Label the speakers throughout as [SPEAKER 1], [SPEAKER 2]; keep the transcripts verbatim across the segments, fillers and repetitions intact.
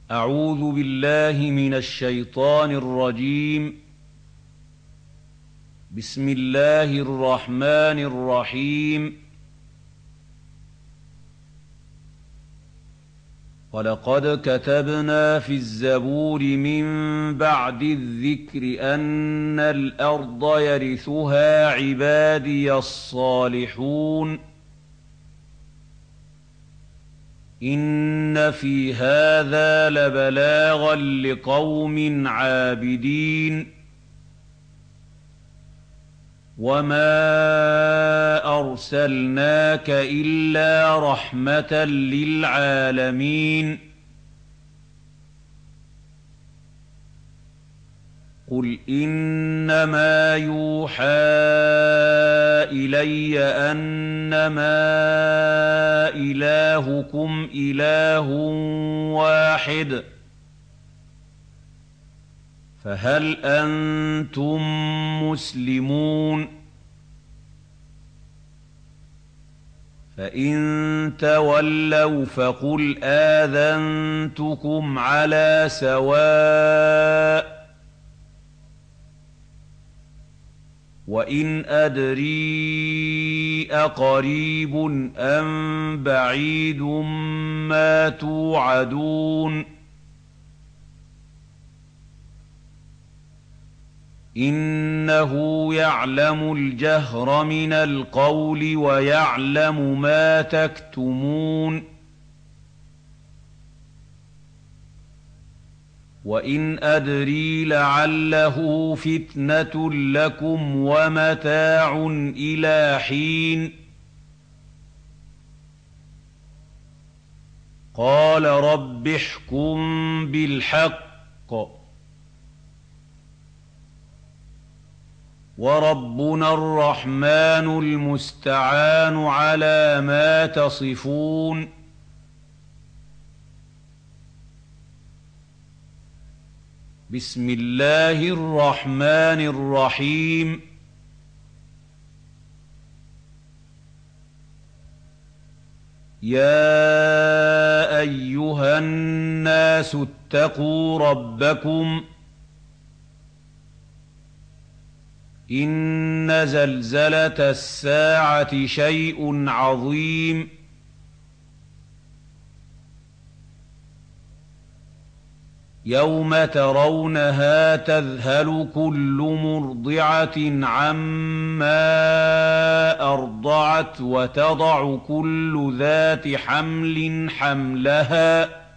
[SPEAKER 1] أعوذ بالله من الشيطان الرجيم. بسم الله الرحمن الرحيم. ولقد كتبنا في الزبور من بعد الذكر أن الأرض يرثها عبادي الصالحون إن في هذا لبلاغا لقوم عابدين وما أرسلناك إلا رحمة للعالمين قل إنما يوحى إلي أنما إلهكم إله واحد فهل أنتم مسلمون فإن تولوا فقل آذنتكم على سواء وإن أدري أقريب أم بعيد ما توعدون إنه يعلم الجهر من القول ويعلم ما تكتمون وإن أدري لعله فتنة لكم ومتاع إلى حين قال رب احكم بالحق وربنا الرحمن المستعان على ما تصفون بسم الله الرحمن الرحيم يا أيها الناس اتقوا ربكم إن زلزلة الساعة شيء عظيم يوم ترونها تذهل كل مرضعة عما أرضعت وتضع كل ذات حمل حملها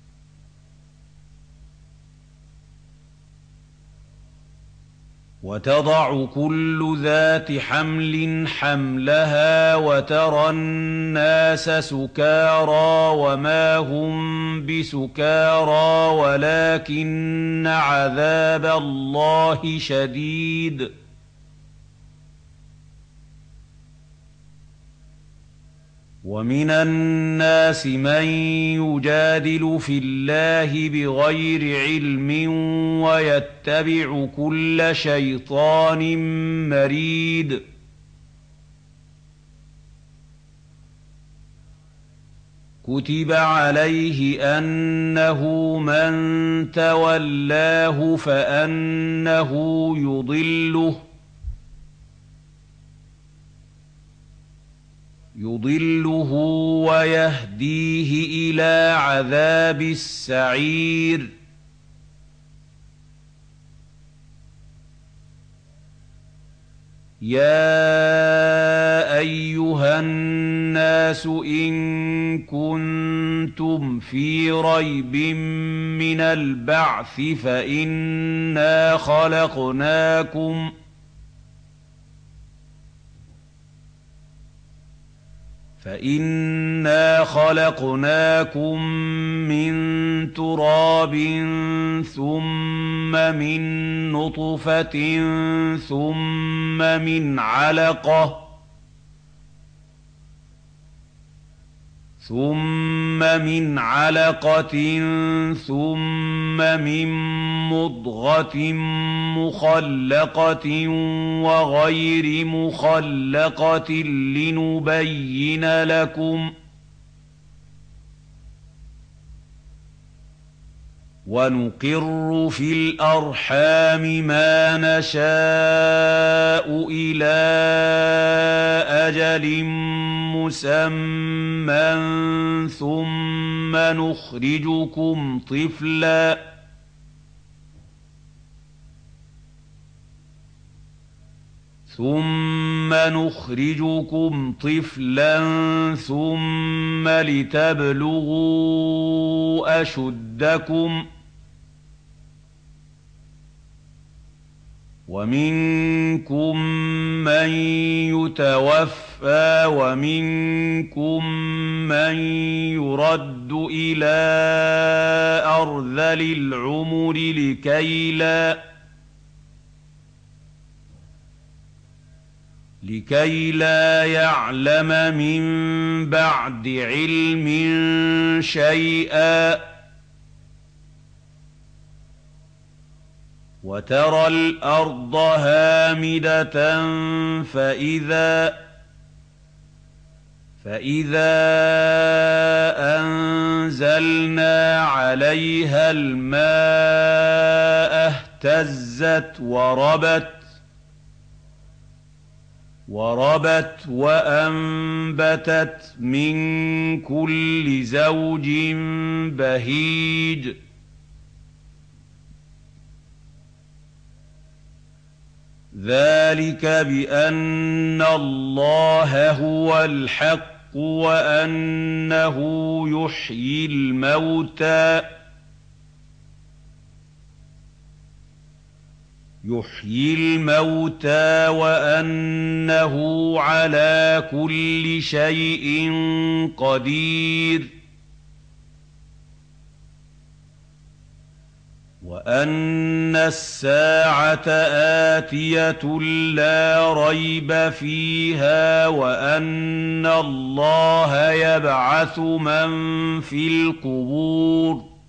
[SPEAKER 1] وتضع كل ذات حمل حملها وترى الناس سكارى وما هم بسكارى ولكن عذاب الله شديد ومن الناس من يجادل في الله بغير علم ويتبع كل شيطان مريد كتب عليه أنه من تولاه فأنه يضله يضله ويهديه إلى عذاب السعير يا أيها الناس إن كنتم في ريب من البعث فإنا خلقناكم فإنا خلقناكم من تراب ثم من نطفة ثم من علقة ثم من علقة ثم من مضغة مخلقة وغير مخلقة لنبين لكم وَنُقِرُّ فِي الْأَرْحَامِ مَا نَشَاءُ إِلَىٰ أَجَلٍ مُّسَمًّى ثُمَّ نُخْرِجُكُمْ طِفْلًا ثُمَّ نُخْرِجُكُمْ طِفْلًا ثُمَّ لِتَبْلُغُوا أَشُدَّكُمْ ۖ وَمِنكُم مَّن يُتَوَفَّىٰ وَمِنكُم مَّن يُرَدُّ إِلَىٰ أَرْذَلِ الْعُمُرِ لِكَيْ لَا يَعْلَمَ مِن بَعْدِ عِلْمٍ شَيْئًا ۚ وَتَرَى الْأَرْضَ هَامِدَةً فَإِذَا فَإِذَا أَنزَلْنَا عَلَيْهَا الْمَاءَ اهْتَزَّتْ وَرَبَتْ وَرَبَتْ وَأَنبَتَتْ مِن كُلِّ زَوْجٍ بَهِيجٍ. ذَٰلِكَ بِأَنَّ اللَّهَ هُوَ الْحَقُّ وَأَنَّهُ يُحْيِي الْمَوْتَىٰ يُحْيِي الْمَوْتَىٰ وَأَنَّهُ عَلَىٰ كُلِّ شَيْءٍ قَدِيرٌ، وَأَنَّ السَّاعَةَ آتِيَةٌ لَّا رَيْبَ فِيهَا، وَأَنَّ اللَّهَ يَبْعَثُ مَن فِي الْقُبُورِ.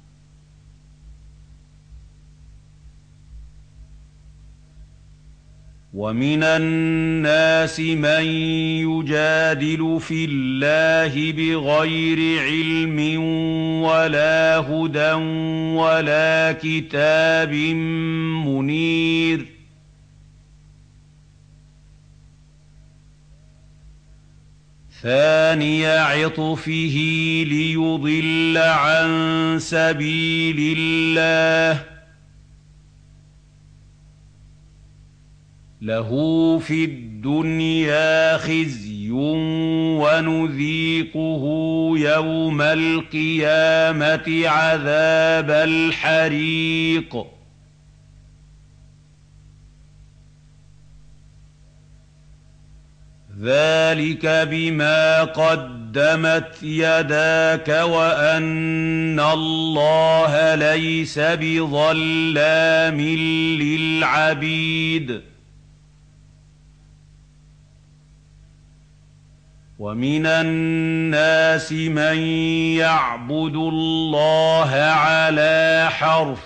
[SPEAKER 1] وَمِنَ النَّاسِ مَن يُجَادِلُ فِي اللَّهِ بِغَيْرِ عِلْمٍ وَلَا هُدًى وَلَا كِتَابٍ مُّنِيرٍ. ثَانِيَ عِطْفِهِ لِيُضِلَّ عَن سَبِيلِ اللَّهِ، لَهُ فِي الدُّنْيَا خِزْيٌ وَنُذِيقُهُ يَوْمَ الْقِيَامَةِ عَذَابَ الْحَرِيقِ. ذَٰلِكَ بِمَا قَدَّمَتْ يَدَاكَ وَأَنَّ اللَّهَ لَيْسَ بِظَلَّامٍ لِّلْعَبِيدِ. وَمِنَ النَّاسِ مَن يَعْبُدُ اللَّهَ عَلَىٰ حَرْفٍ،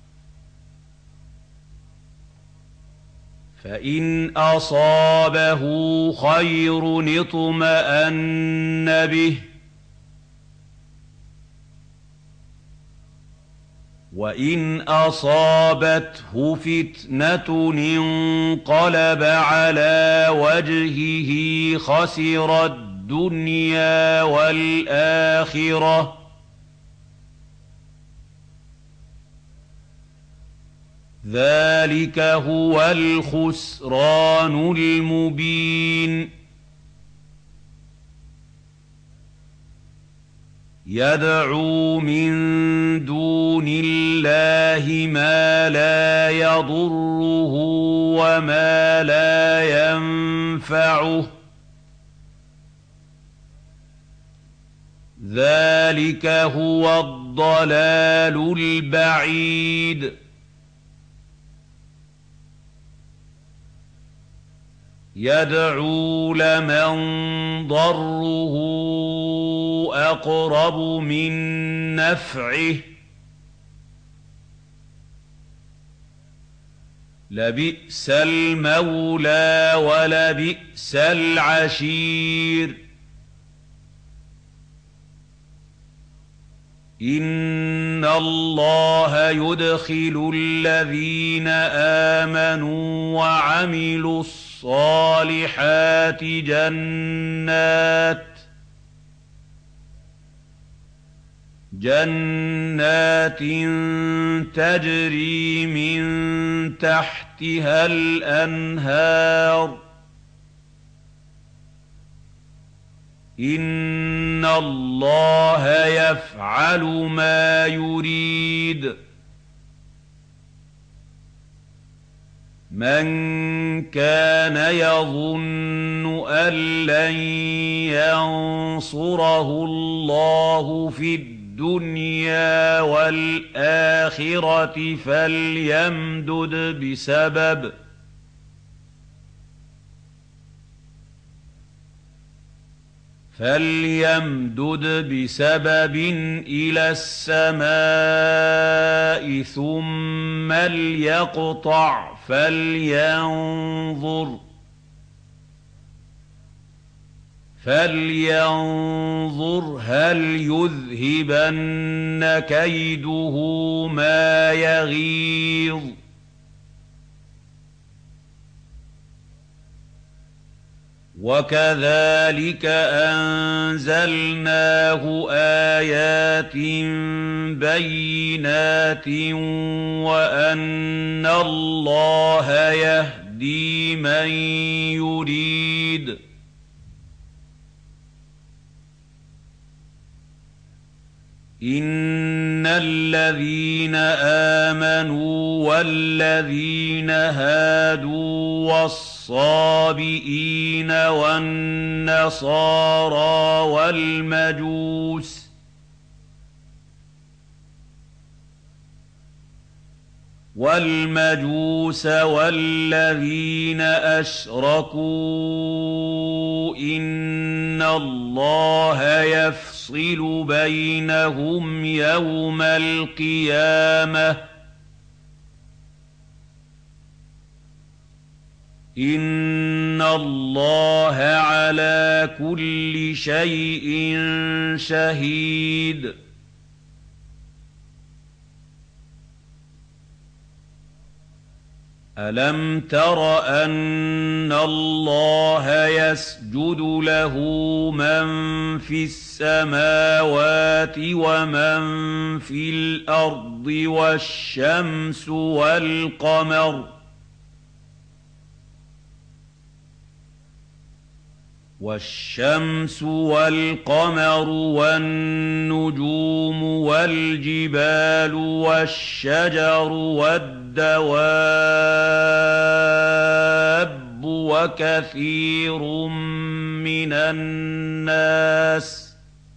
[SPEAKER 1] فَإِنْ أَصَابَهُ خَيْرٌ اطْمَأَنَّ بِهِ، وَإِنْ أَصَابَتْهُ فِتْنَةٌ انقَلَبَ عَلَىٰ وَجْهِهِ خَسِرَ الدُّنْيَا وَالْآخِرَةَ ۚ ذَٰلِكَ هُوَ الْخُسْرَانُ الْمُبِينُ. يَدْعُو مِن دُونِ اللَّهِ مَا لَا يَضُرُّهُ وَمَا لَا يَنفَعُهُ ۚ ذَٰلِكَ هُوَ الضَّلَالُ الْبَعِيدُ. يَدْعُو لَمَن ضَرُّهُ أَقْرَبُ مِن نَّفْعِهِ ۚ لَبِئْسَ الْمَوْلَىٰ وَلَبِئْسَ الْعَشِيرُ. إِنَّ إِنَّ اللَّهَ يُدْخِلُ الَّذِينَ آمَنُوا وَعَمِلُوا الصَّالِحَاتِ جَنَّاتٍ جَنَّاتٍ تَجْرِي مِن تَحْتِهَا الْأَنْهَارُ إِنَّ اللَّهَ يَفْعَلُ مَا يُرِيدُ مَن كَانَ يَظُنُّ أَن لَّن يَنصُرَهُ اللَّهُ فِي الدُّنْيَا وَالْآخِرَةِ فَلْيَمْدُدْ بِسَبَبٍ فَلْيَمْدُدْ بِسَبَبٍ إِلَى السَّمَاءِ ثُمَّ لْيَقْطَعْ فَلْيَنظُرْ فَلْيَنظُرْ هَلْ يُذْهِبَنَّ كَيْدُهُ مَا يَغِيظُ وَكَذَٰلِكَ أَنزَلْنَاهُ آيَاتٍ بَيِّنَاتٍ وَأَنَّ اللَّهَ يَهْدِي مَن يُرِيدُ إِنَّ الَّذِينَ آمَنُوا وَالَّذِينَ هَادُوا وَالصَّابِئِينَ وَالنَّصَارَىٰ وَالْمَجُوسَ وَالْمَجُوسَ وَالَّذِينَ أَشْرَكُوا إِنَّ اللَّهَ يَفْصِلُ بَيْنَهُمْ يَوْمَ الْقِيَامَةِ ۚ إِنَّ اللَّهَ عَلَىٰ كُلِّ شَيْءٍ شَهِيدٌ أَلَمْ تَرَ أَنَّ اللَّهَ يَسْجُدُ لَهُ مَن فِي السَّمَاوَاتِ وَمَن فِي الْأَرْضِ وَالشَّمْسُ وَالْقَمَرُ وَالشَّمْسُ وَالْقَمَرُ وَالنُّجُومُ وَالْجِبَالُ وَالشَّجَرُ وَالدَّوَابُّ وَكَثِيرٌ مِّنَ النَّاسِ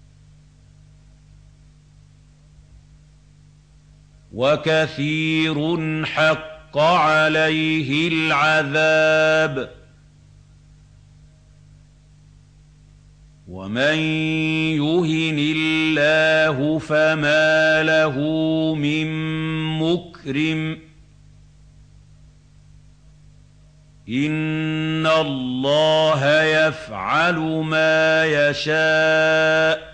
[SPEAKER 1] وَكَثِيرٌ حَقَّ عَلَيْهِ الْعَذَابُ وَمَن يُهِنِ اللَّهُ فَمَا لَهُ مِن مُّكْرِمٍ إِنَّ اللَّهَ يَفْعَلُ مَا يَشَاءُ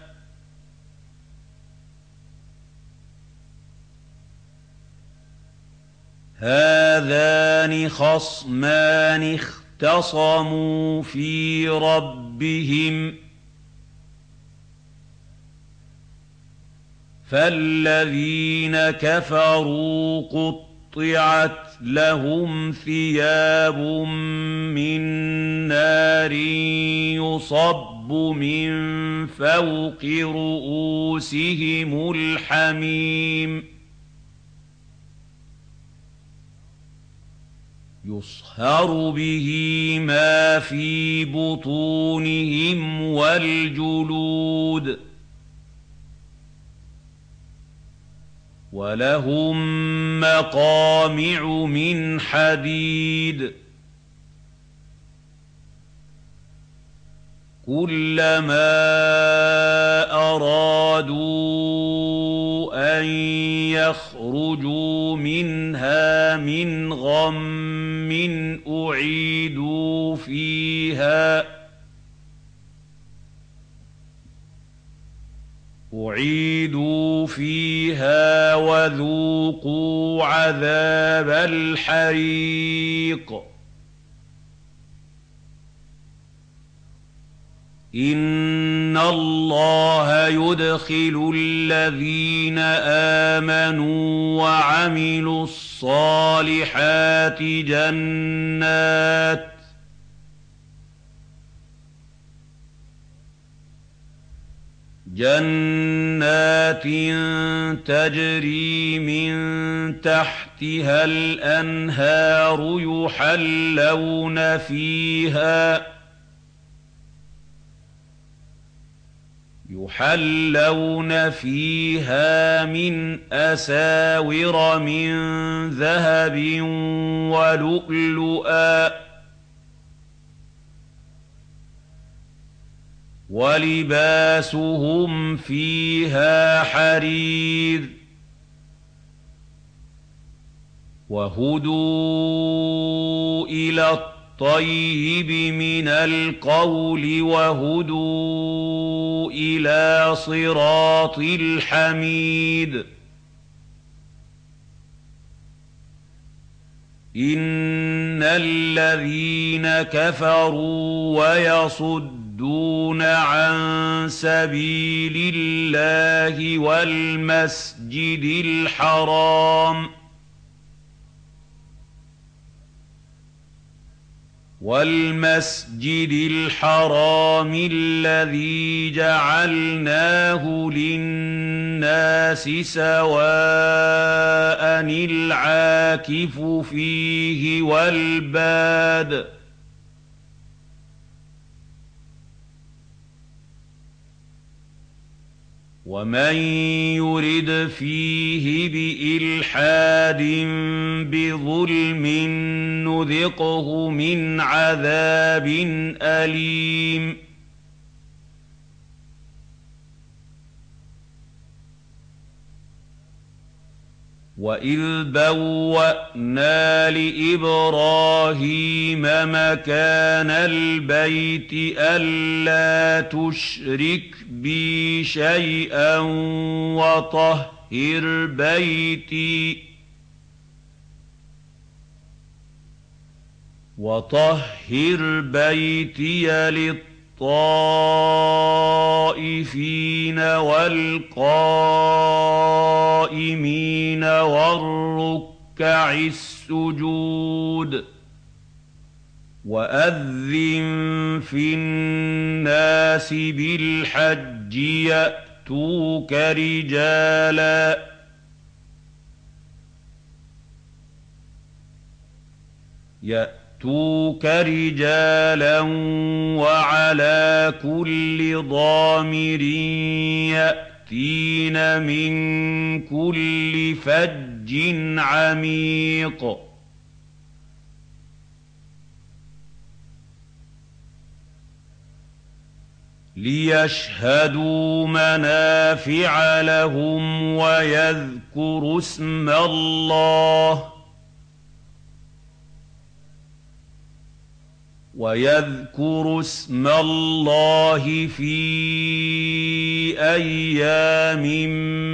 [SPEAKER 1] هَٰذَانِ خَصْمَانِ اخْتَصَمُوا فِي رَبِّهِمْ فَالَّذِينَ كَفَرُوا قُطِّعَتْ لَهُمْ ثِيَابٌ مِّن نَّارٍ يُصَبُّ مِن فَوْقِ رُءُوسِهِمُ الْحَمِيمُ يُصْهَرُ بِهِ مَا فِي بُطُونِهِمْ وَالْجُلُودُ وَلَهُم مَّقَامِعُ مِنْ حَدِيدٍ كُلَّمَا أَرَادُوا أَن يَخْرُجُوا مِنْهَا مِنْ غَمٍّ أُعِيدُوا فِيهَا أُعِيدُوا فِيهَا وَذُوقُوا عَذَابَ الْحَرِيقِ إِنَّ اللَّهَ يُدْخِلُ الَّذِينَ آمَنُوا وَعَمِلُوا الصَّالِحَاتِ جَنَّاتٍ جَنَّاتٍ تَجْرِي مِن تَحْتِهَا الْأَنْهَارُ يُحَلَّوْنَ فِيهَا يحلون فيها من أساور من ذهب ولؤلؤا ولباسهم فيها حرير وهدوا إلى الطيب من القول وهدوا إلى صراط الحميد إن الذين كفروا ويصدون عن سبيل الله والمسجد الحرام والمسجد الحرام الذي جعلناه للناس سواء العاكف فيه والباد ومن يرد فيه بإلحاد بظلم نذقه من عذاب أليم وإذ بوأنا لإبراهيم مكان البيت ألا تشرك بي شيئا وطهر بيتي وطهر بيتي للطائفين والقائمين والركع السجود وأذن في الناس بالحج يأتوك رجالا يأتوك رجالا وعلى كل ضامر يأتين من كل فج عميق ليشهدوا منافع لهم ويذكروا اسم الله ويذكروا اسم الله في أيام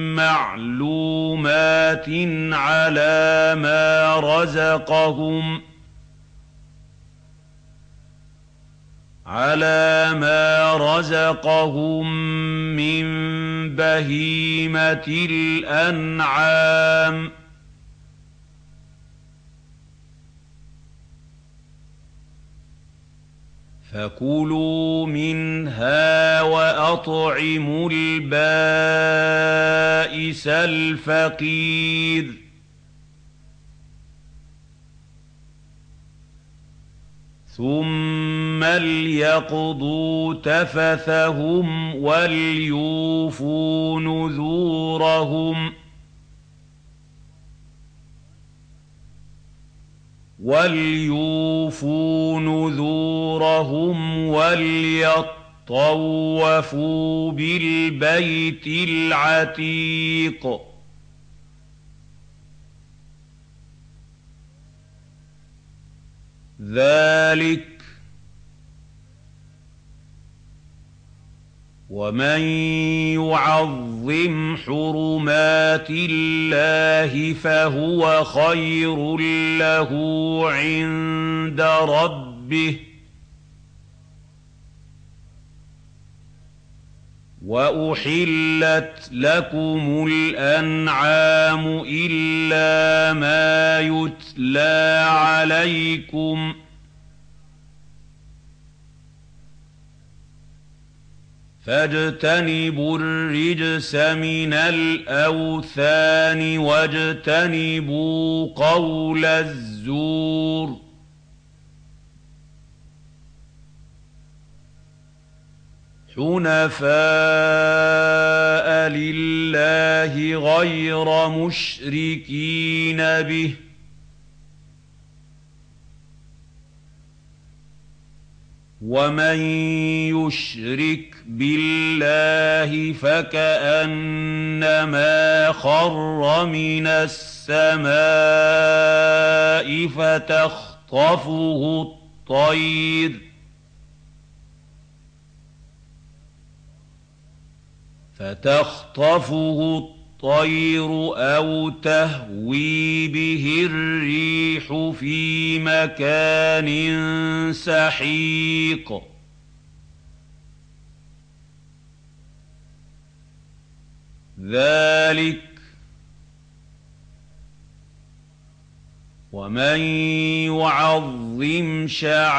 [SPEAKER 1] معلومات على ما رزقهم على ما رزقهم من بهيمة الأنعام فكلوا منها وأطعموا البائس الفقير ثم ليقضوا تفثهم وليوفوا نذورهم وليوفوا نذورهم وليطوفوا بالبيت العتيق ذلك ومن يعظم حرمات الله فهو خير له عند ربه وأحلت لكم الأنعام إلا ما يتلى عليكم فاجتنبوا الرجس من الأوثان واجتنبوا قول الزور حنفاء لله غير مشركين به ومن يشرك بالله فكأنما خر من السماء فتخطفه الطير فتخطفه الطير أو تهوي به الريح في مكان سحيق ذلك ومن يعظم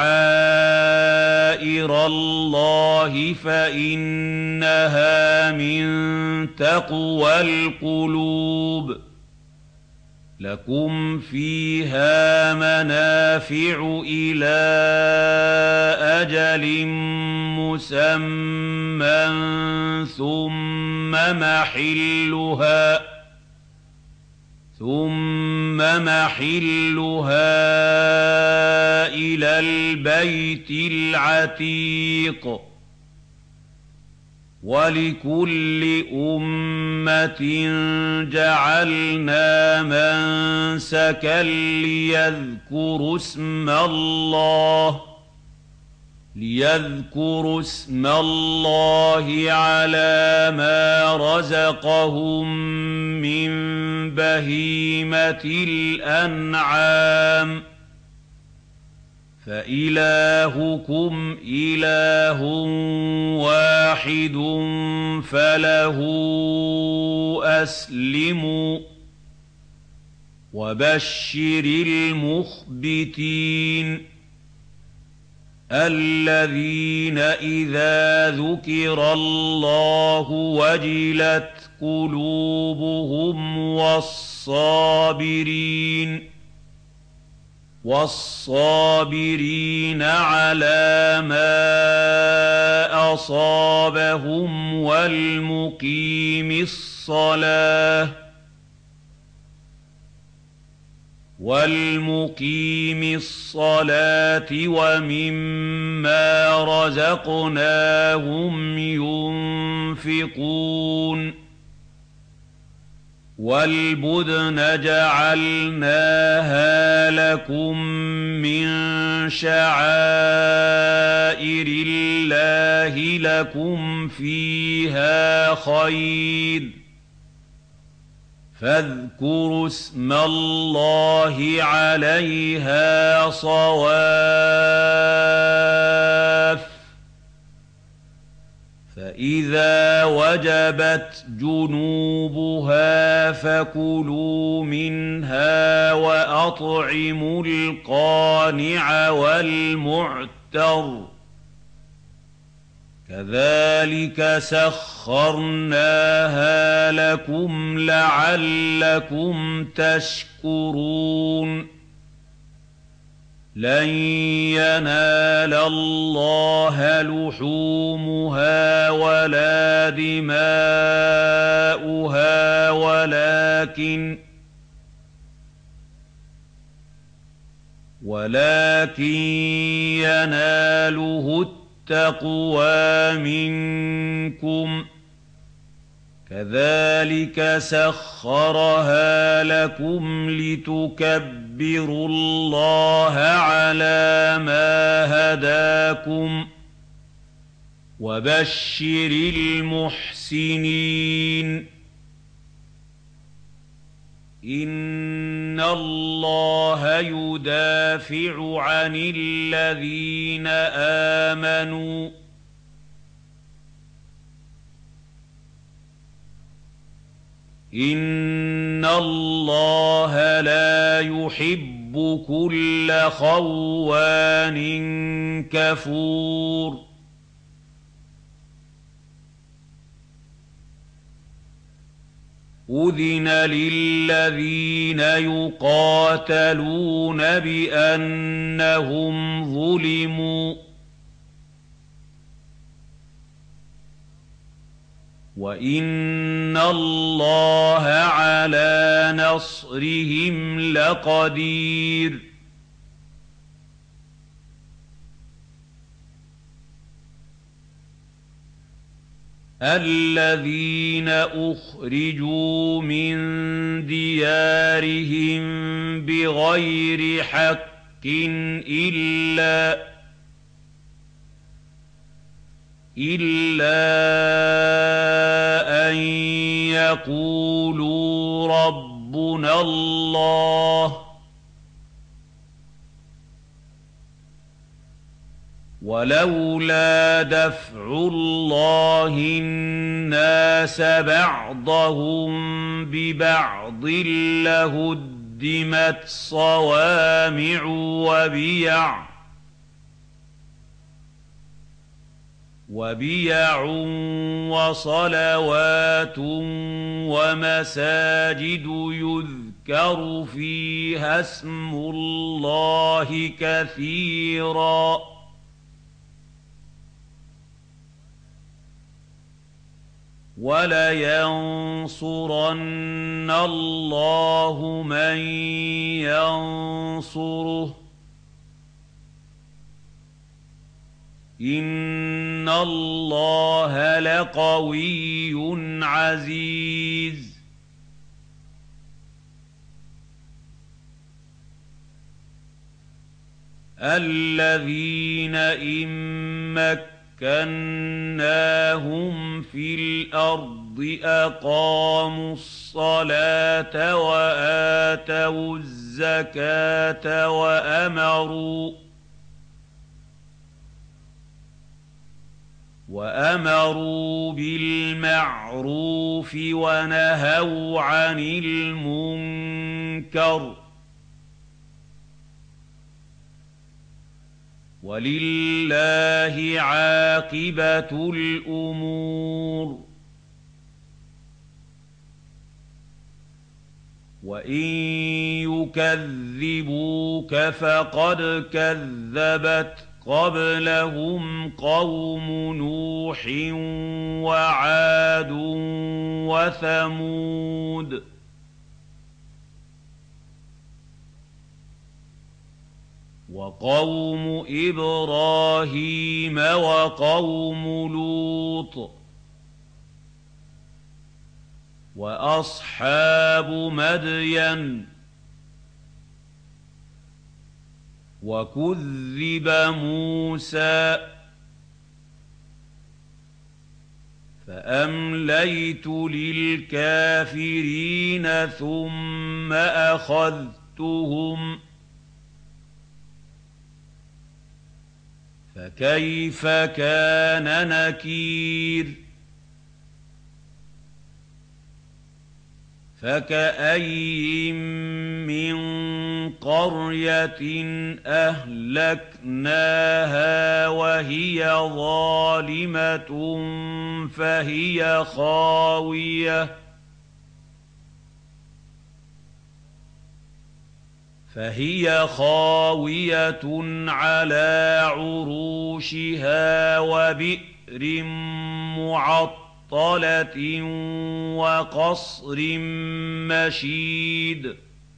[SPEAKER 1] شعائر الله فإنها من تقوى القلوب لكم فيها منافع إلى أجل مسمى ثم محلها ثم محلها إلى البيت العتيق ولكل أمة جعلنا منسكا ليذكروا اسم الله ليذكروا اسم الله على ما رزقهم من بهيمة الأنعام فإلهكم إله واحد فله أسلموا وبشر المخبتين الذين إذا ذكر الله وجلت قلوبهم والصابرين والصابرين على ما أصابهم والمقيم الصلاة والمقيم الصلاة ومما رزقناهم ينفقون والبدن جعلناها لكم من شعائر الله لكم فيها خير فاذكروا اسم الله عليها صواف فإذا وجبت جنوبها فكلوا منها وأطعموا القانع والمعتر كذلك سخرناها لكم لعلكم تشكرون لن ينال الله لحومها ولا دماؤها ولكن ولكن يناله التقوى منكم كذلك سخرها لكم لتكبروا الله على ما هداكم وبشر المحسنين إن الله يدافع عن الذين آمنوا إن الله لا يحب كل خوان كفور أذن للذين يقاتلون بأنهم ظلموا وإن الله على نصرهم لقدير الذين أخرجوا من ديارهم بغير حق إلا إلا أن يقولوا ربنا الله ولولا دفع الله الناس بعضهم ببعض لهدمت صوامع وبيع وبيع وصلوات ومساجد يذكر فيها اسم الله كثيرا ولينصرن الله من ينصره إن الله لقوي عزيز الذين إن مكناهم في الأرض أقاموا الصلاة وآتوا الزكاة وأمروا وأمروا بالمعروف ونهوا عن المنكر ولله عاقبة الأمور وإن يكذبوك فقد كذبت قبلهم قوم نوح وعاد وثمود وقوم إبراهيم وقوم لوط وأصحاب مدين وكذب موسى فأمليت للكافرين ثم أخذتهم فكيف كان نكير فكأي من قرية أهلكناها وهي ظالمة فهي خاوية فهي خاوية على عروشها وبئر معطلة وقصر مشيد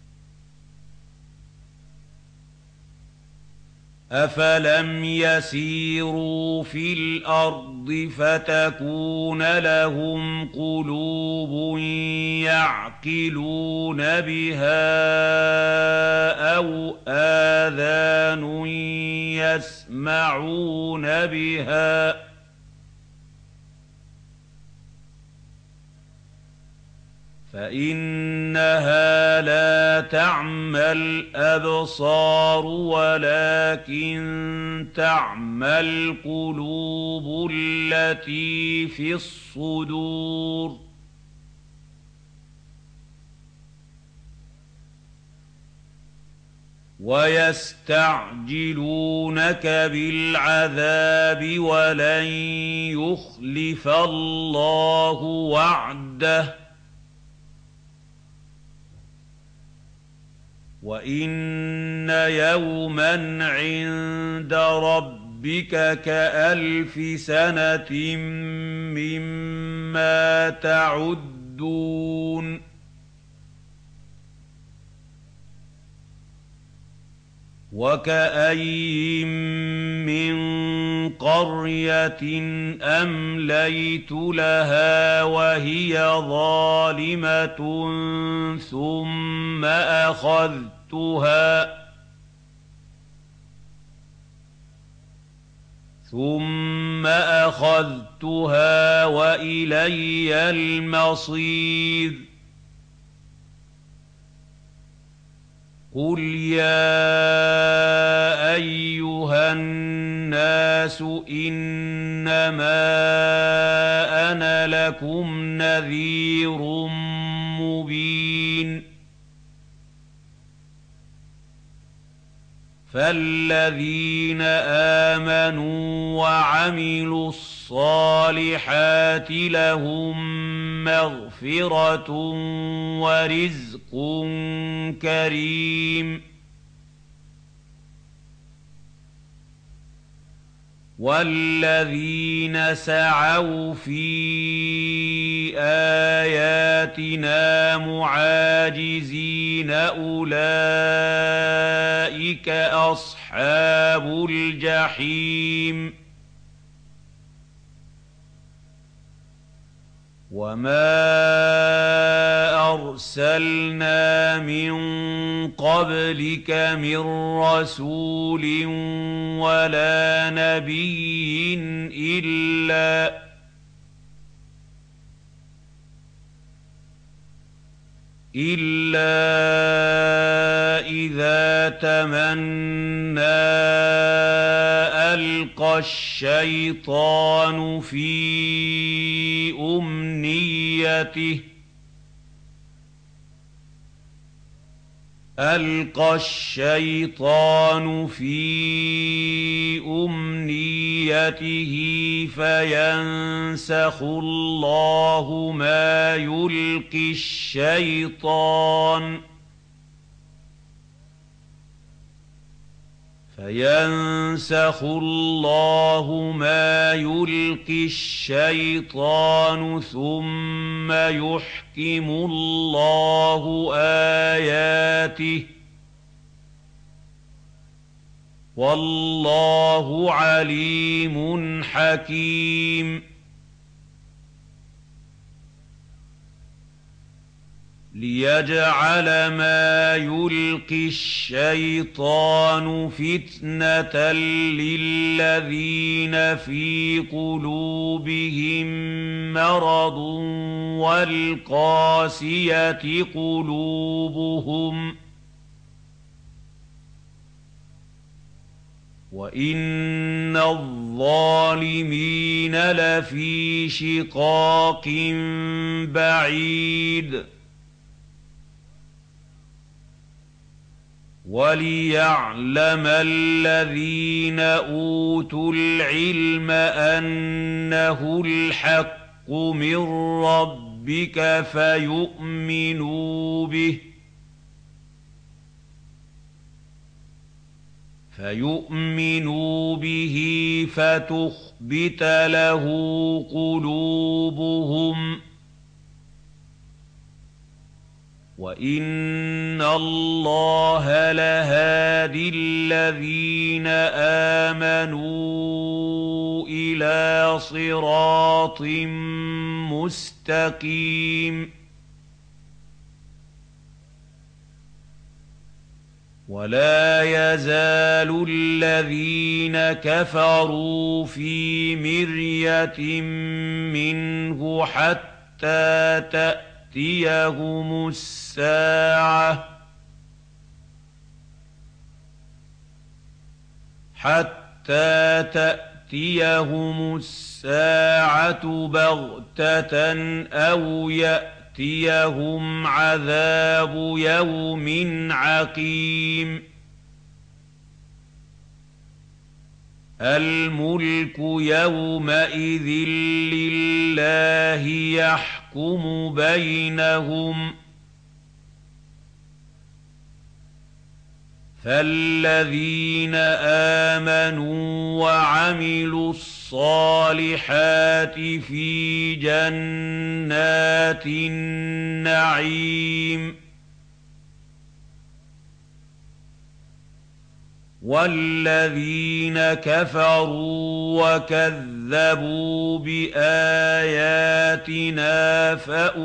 [SPEAKER 1] أفلم يسيروا في الأرض فتكون لهم قلوب يعقلون بها أو آذان يسمعون بها فإنها لا تعمى الأبصار ولكن تعمى القلوب التي في الصدور ويستعجلونك بالعذاب ولن يخلف الله وعده وإن يوما عند ربك كألف سنة مما تعدون وكأين من قرية أمليت لها وهي ظالمة ثم أخذتها ثم أخذتها وإلي المصير قل يا أيها الناس إنما أنا لكم نذير مبين فالذين آمنوا وعملوا الصالحات لهم مغفرة ورزق كريم والذين سعوا في آياتنا معاجزين أولئك أصحاب الجحيم وما أرسلنا من قبلك من رسول ولا نبي إلا إلا إذا تمنى ألقى الشيطان في أمنيته ألقى الشيطان في أمنيته فينسخ الله ما يلقي الشيطان فينسخ الله ما يلقي الشيطان ثم يحكم الله آياته والله عليم حكيم ليجعل ما يلقي الشيطان فتنة للذين في قلوبهم مرض والقاسية قلوبهم وإن الظالمين لفي شقاق بعيد وليعلم الذين أوتوا العلم أنه الحق من ربك فيؤمنوا به فيؤمنوا به فتخبت له قلوبهم وإن الله لهادي الذين آمنوا إلى صراط مستقيم ولا يزال الذين كفروا في مرية منه حتى تأتي تأتيهم الساعة حتى تأتيهم الساعة بغتة أو يأتيهم عذاب يوم عقيم الملك يومئذ لله يحكم بينهم فالذين آمنوا وعملوا الصالحات في جنات النعيم والذين كفروا وكذبوا بآياتنا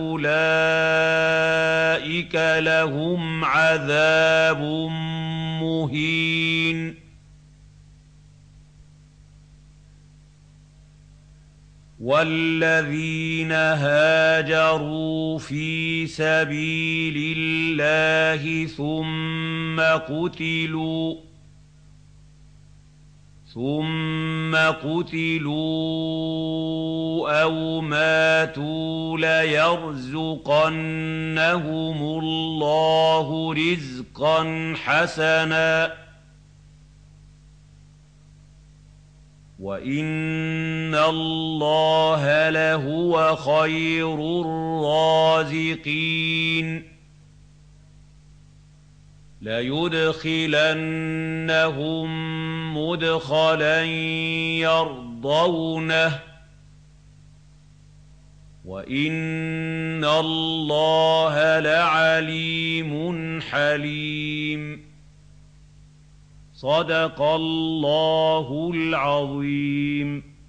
[SPEAKER 1] فأولئك لهم عذاب مهين والذين هاجروا في سبيل الله ثم قتلوا ثم قتلوا أو ماتوا ليرزقنهم الله رزقا حسنا وإن الله لهو خير الرازقين ليدخلنهم مدخلا يرضونه وإن الله لعليم حليم صدق الله العظيم.